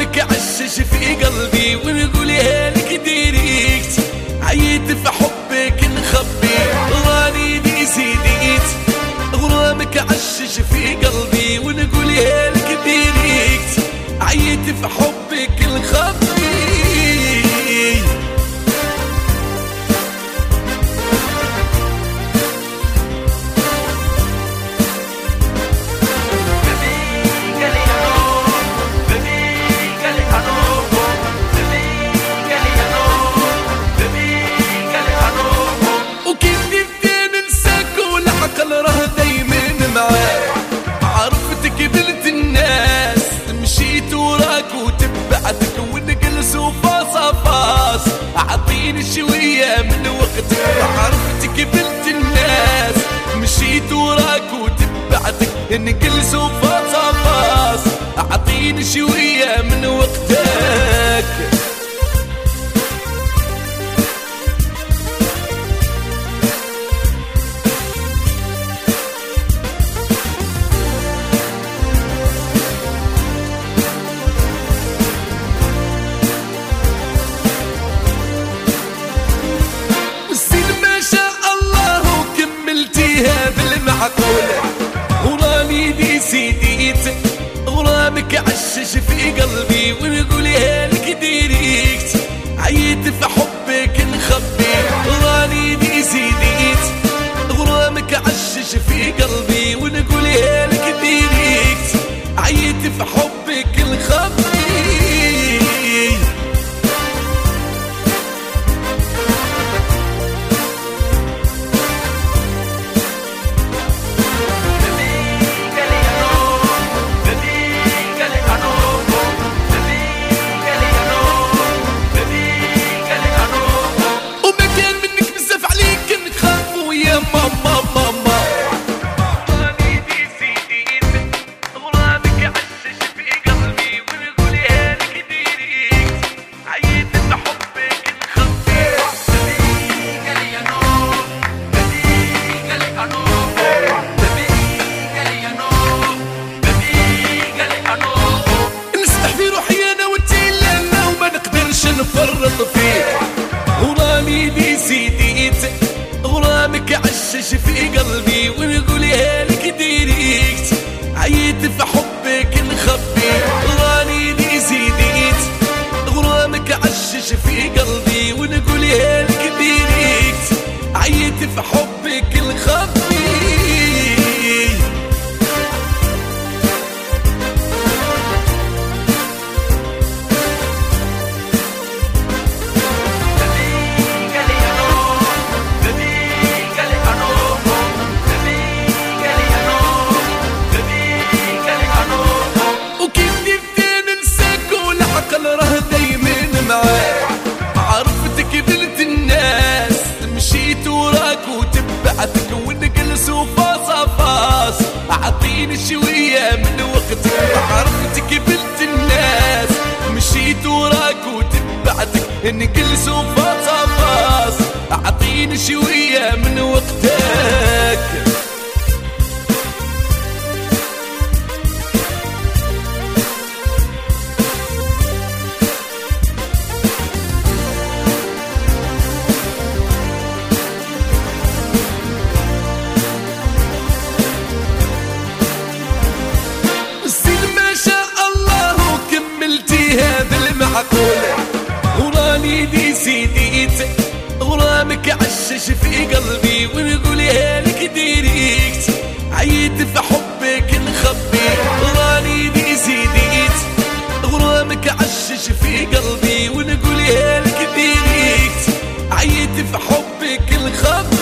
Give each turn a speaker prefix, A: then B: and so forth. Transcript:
A: غرامك عشش في قلبي ونقولها لك ديريكت، عيت في حبك نخبي راني دي سيديت. غرامك عشش في قلبي ونقولها لك ديريكت، عيت في حبك نخبي. عرفتك بنت الناس، مشيت وراك وتبعتك ونجلس وفاصفاص، اعطيني شوية من وقتك. عرفتك بنت الناس، مشيت وراك وتبعتك نجلس وفاصفاص، اعطيني شوية من وقتك. بالمعقولة وراني دي سيديت. غرامك عشش في قلبي ونقولها لك ديريكت، عيت في حبك نخبي راني دي سيديت. غرامك عشش في قلبي ونقولها لك ديريكت، عيت في حبك نخبي. نفرط فيك وراني دي سيديت. غرامك عشش في قلبي ونقولها لك ديريكت، عيت في حبك نخبي راني دي سيديت. غرامك عشش في قلبي ونقولها لك ديريكت، عيت في حبك نخبي. عرفتك بنت الناس، مشيت وراك وتبعتك ونجلس وفاصفاص، اعطيني شوية من وقتك. عرفتك بنت الناس، مشيت وراك وتبعتك نجلس وفاصفاص، اعطيني شوية من وقتك. بالمعقولة وراني دي سيديت. غرامك عشش في قلبي ونقولها لك ديريكت، عيت في حبك نخبي راني دي سيديت. غرامك عشش في قلبي ونقولها لك ديريكت، عيت في حبك نخبي.